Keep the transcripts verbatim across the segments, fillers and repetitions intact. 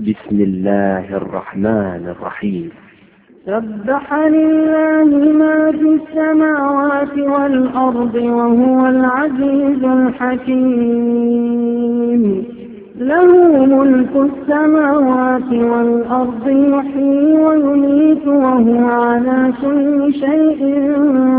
بسم الله الرحمن الرحيم. سبح لله ما في السماوات والأرض وهو العزيز الحكيم. له ملك السماوات والأرض يحيي ويميت وهو على كل شيء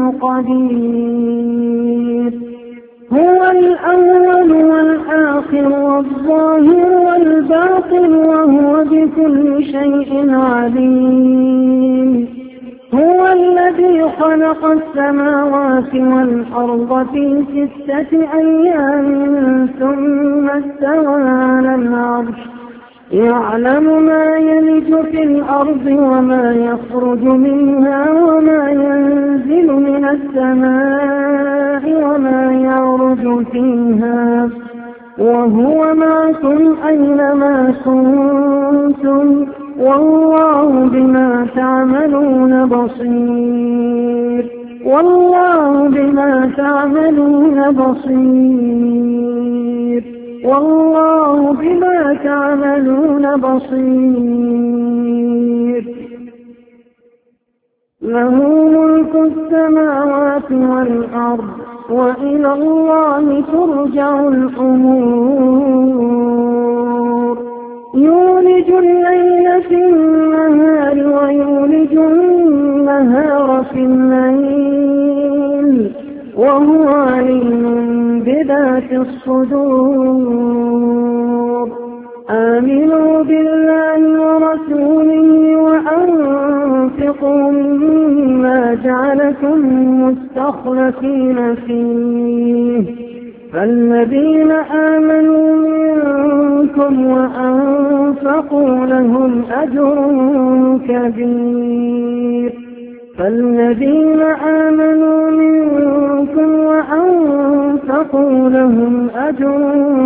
قدير. هو الأول والآخر والظاهر والباطن وهو بكل شيء عليم. هو الذي خلق السماوات والأرض في ستة أيام ثم استوى على العرش يعلم ما يلج في الأرض وما يخرج منها وما ينزل من السماء وما يعرج فيها وهو معكم أينما كنتم والله بما تعملون بصير. والله بما تعملون بصير. والله بما تعملون بصير. له ملك السماوات والأرض وإلى الله ترجع الأمور. يولج الليل في النهار ويولج النهار في الليل وهو عليم بذات الصدور. آمنوا بالله ورسوله وأنفقوا مما جعلكم مستخلفين فيه فالذين آمنوا منكم وأنفقوا لهم أجر كبير. فالذين آمنوا منكم وأنفقوا لهم أجر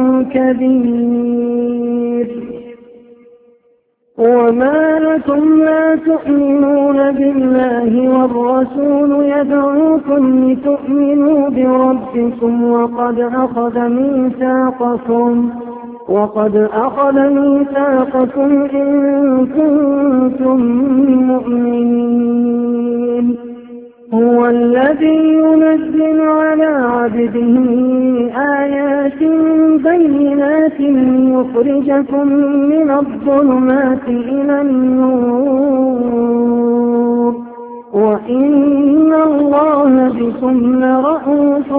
كبير. وما لكم لا تؤمنون بالله والرسول يدعوكم لتؤمنوا بربكم وقد أخذ ميثاقكم وقد أخذ ميثاقكم إن كنتم مؤمنين. هو الذي ينزل على عبده آيات بينات ليخرجكم من الظلمات إلى النور وإن الله بكم لرءوف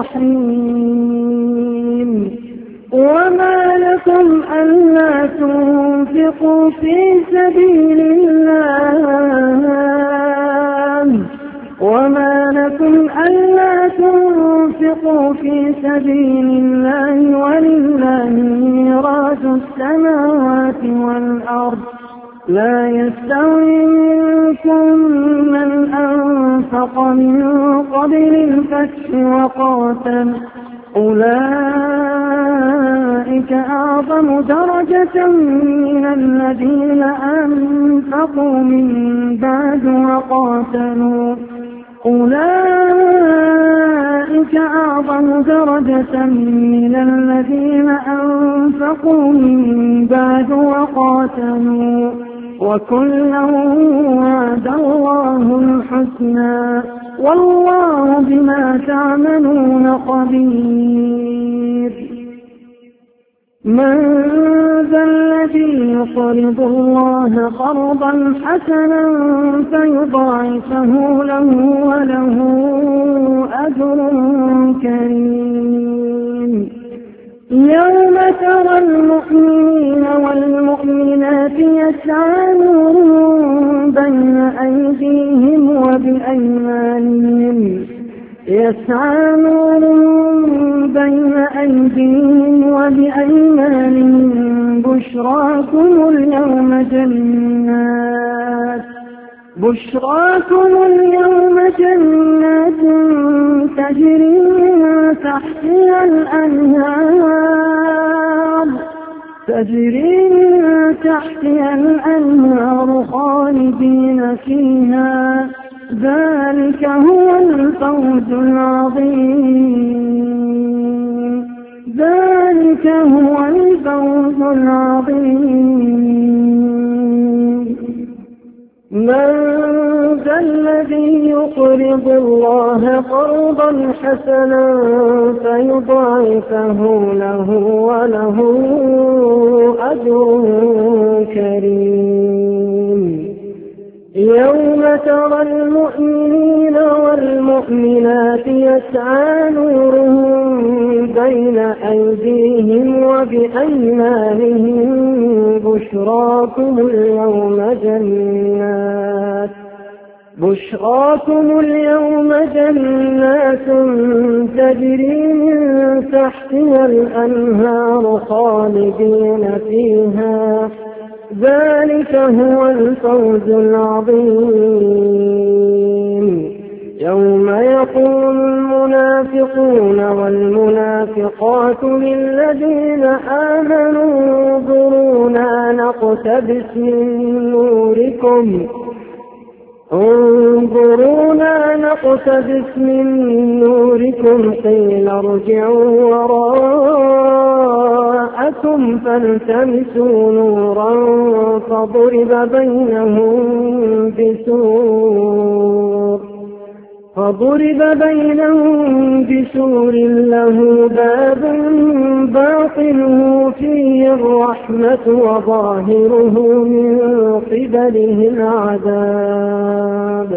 رحيم. وما لكم ألا تنفقوا في سبيل الله وما لكم ألا تنفقوا في سبيل الله ولله ميراث السماوات والأرض لا يستوي منكم من أنفق من قبل الفتح وقاتل أولئك أعظم درجة من الذين أنفقوا من بعد وقاتلوا أولئك أعظم درجة من الذين أنفقوا من بعد وقاتلوا وكلا وعد الله الحسنى والله بما تعملون خبير. من ذا الذي يقرض الله قرضا حسنا فيضاعفه له وله أجر كريم. يوم ترى المؤمنين والمؤمنات يسعى نورهم بين أيديهم وبأيمانهم يسعى نورهم بين أيديهم وبأيمانهم بشراكم اليوم جنات بشراكم اليوم جنات تجري من تحتها الأنهار تجري من تحتها الأنهار خالدين فيها ذلك هو الفوز العظيم. ذلك هو الفوز العظيم. من ذا الذي يقرض الله قرضا حسنا فيضاعفه له وله أجر كريم. يوم ترى المؤمنين والمؤمنات يسعى نورهم بين أيديهم وبأيمانهم بشراكم اليوم جنات بشراكم اليوم جنات تجري من تحتها الأنهار خالدين فيها ذلك هو الفوز العظيم. يوم يقول المنافقون والمنافقات للذين آمنوا انظرونا نقتبس من نوركم انظرونا نقتبس من نوركم قيل ارجعوا وراءكم فالتمسوا نورا فضرب بينهم بسور فضرب بينهم بسور له باب باطنه فيه الرحمة وظاهره من قبله العذاب.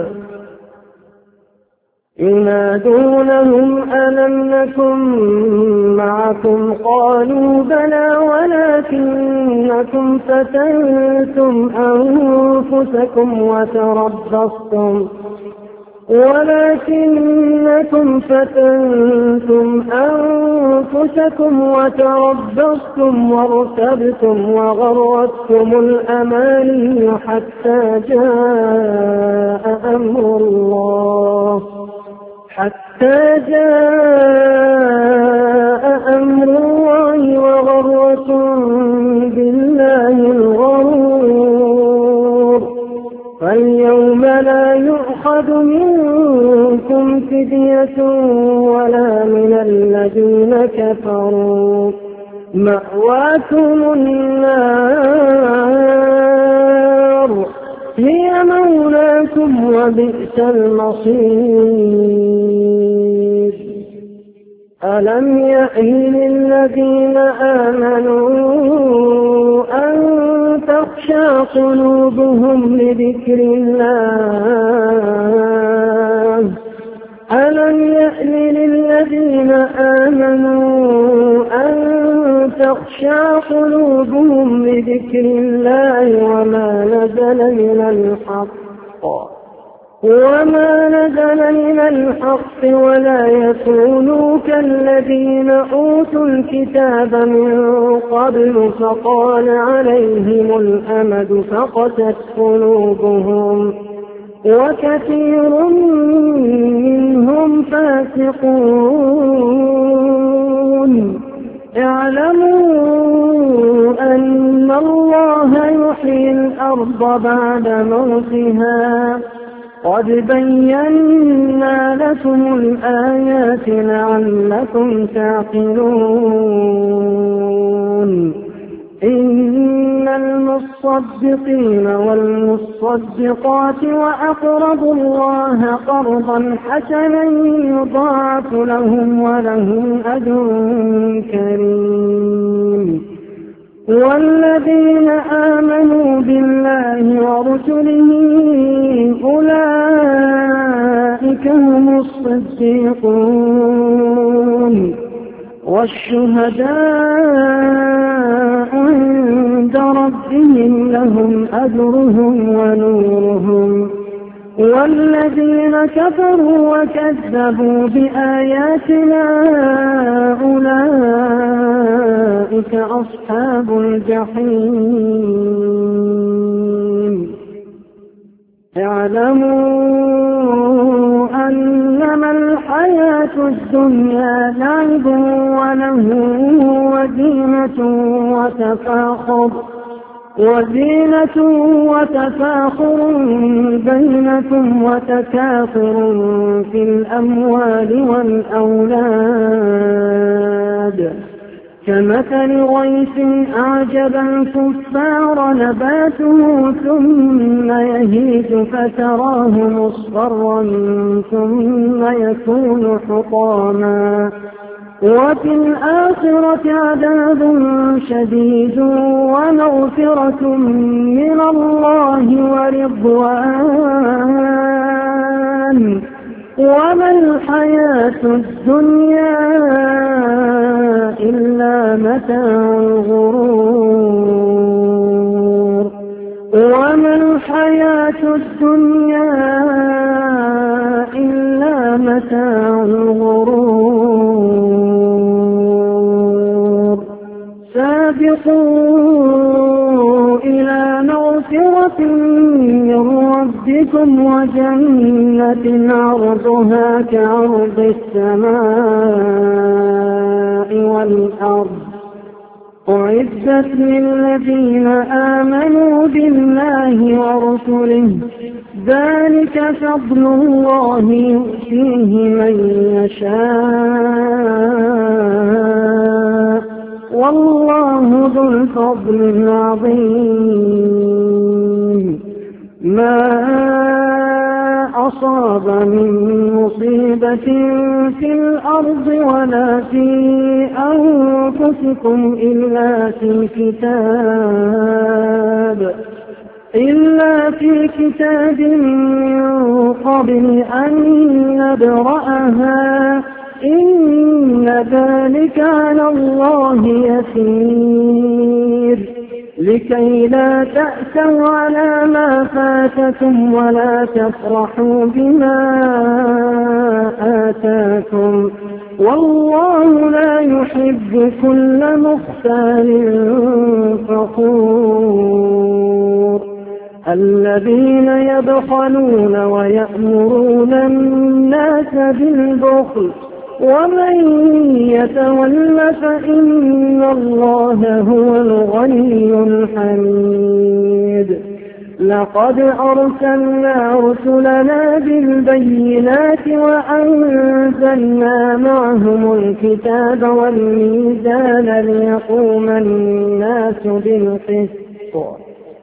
ينادونهم ألم نكن معكم قالوا بلى ولكنكم فتنتم أنفسكم وتربصتم ولكنكم فتنتم أنفسكم وتربصتم وارتبتم وغرتكم الأماني حتى جاء أمر الله حتى جاء أمر الله وغرتكم بالله الغرور. فاليوم لا يؤخذ منكم فدية ولا من الذين كفروا مأواكم النار هي مولاكم وبئس المصير. ألم يأن للذين آمنوا أن تخشى قلوبهم لذكر الله ألم يأن للذين آمنوا أن تخشى قلوبهم لذكر الله وما نزل من الحق وما نزل من الحق ولا يكونوا كالذين أوتوا الكتاب من قبل فطال عليهم الأمد فقست قلوبهم وكثير منهم فاسقون. اعلموا أن الله يحيي الأرض بعد موتها قد بينا لكم الآيات لعلكم تعقلون. إن المصدقين والمصدقات وأقرضوا الله قرضا حسنا يضاعف لهم ولهم أجر كريم. والذين آمنوا بالله ورسله أولئك هم الصديقون والشهداء عند ربهم لهم أجرهم ونورهم. والذين كفروا وكذبوا بآياتنا أولئك أصحاب الجحيم. اعلموا أنما الحياة الدنيا لعب ولهو وزينة وتفاخر وزينة وتفاخر بينكم وتكاثر في الأموال والأولاد كمثل غيث أعجب الكفار نباته ثم يهيج فتراه مصفرا ثم يكون حطاما وفي الآخرة عذاب شديد ومغفرة من الله ورضوان وما الحياة الدنيا إلا متاع الغرور وما الحياة الدنيا إلا متاع الغرور سابقوا إلى مغفرة من ربكم وجنة عرضها كعرض السماء والأرض أعدت للذين آمنوا بالله ورسله ذلك فضل الله يؤتيه من يشاء والله ذو الفضل العظيم ما أصاب من مصيبة في الأرض ولا في أنفسكم إلا في كتاب إلا في كتاب من قبل أن نبرأها إن ذلك على الله يسير لكي لا تأسوا على ما فاتكم ولا تفرحوا بما آتاكم والله لا يحب كل مختال فخور الذين يبخلون ويأمرون الناس بالبخل ومن يتول فإن الله هو الغني الحميد لقد أرسلنا رسلنا بالبينات وأنزلنا معهم الكتاب والميزان ليقوم الناس بالقسط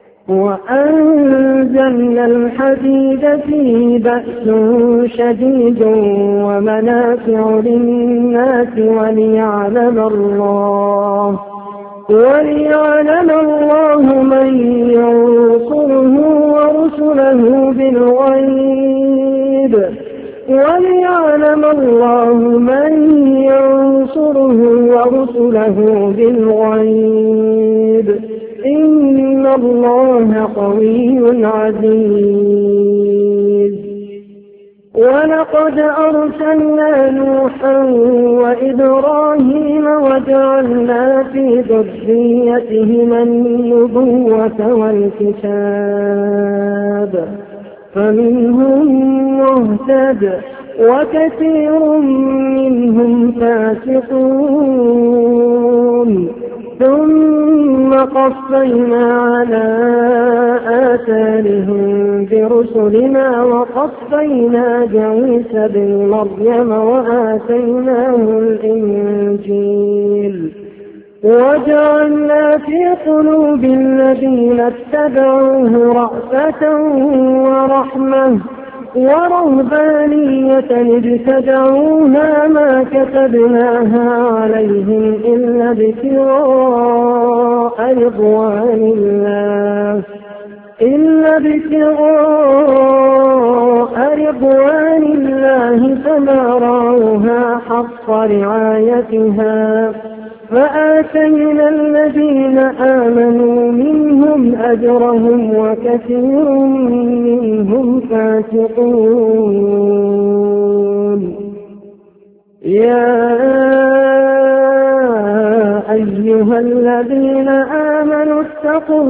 وأنزلنا الحديد فيه بأس شديد ومنافع للناس وليعلم الله وليعلم الله من ينصره ورسله بالغيب وليعلم الله من ينصره ورسله بالغيب إن الله قوي عزيز ولقد أرسلنا نوحا وإبراهيم وجعلنا في ذريتهما النبوة والكتاب فمنهم مهتد وكثير منهم فاسقون ثم قفينا على آثارهم برسلنا وقفينا بعيسى بن مريم وآتيناه الإنجيل وجعلنا في قلوب الذين اتبعوه رأفة ورحمة ورهبانية ابتدعوها ما كتبناها عليهم إلا ابتغاء رضوان الله إلا ابتغاء رضوان الله فما رعوها حق رعايتها فآتينا الذين آمنوا منهم أجرهم وكثير منهم فاسقون يا أيها الذين آمنوا اتقوا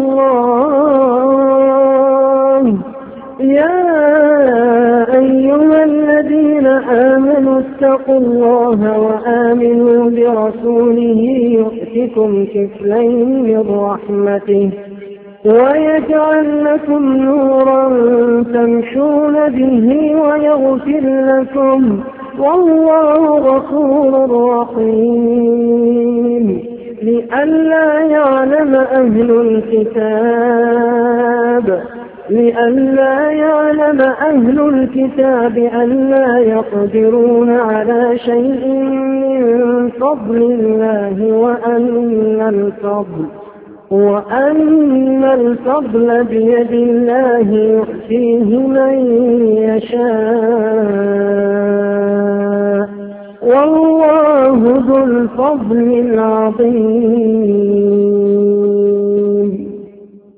الله يا أيها الذين آمنوا اتقوا الله وآمنوا برسوله يؤتكم كفلين من رحمته ويجعل لكم نورا تمشون به ويغفر لكم والله غفور رحيم لئلا يعلم أهل الكتاب لئلا يعلم أهل الكتاب ألا يقدرون على شيء من فضل الله وأن الفضل وأن الفضل بيد الله يؤتيه من يشاء والله ذو الفضل العظيم.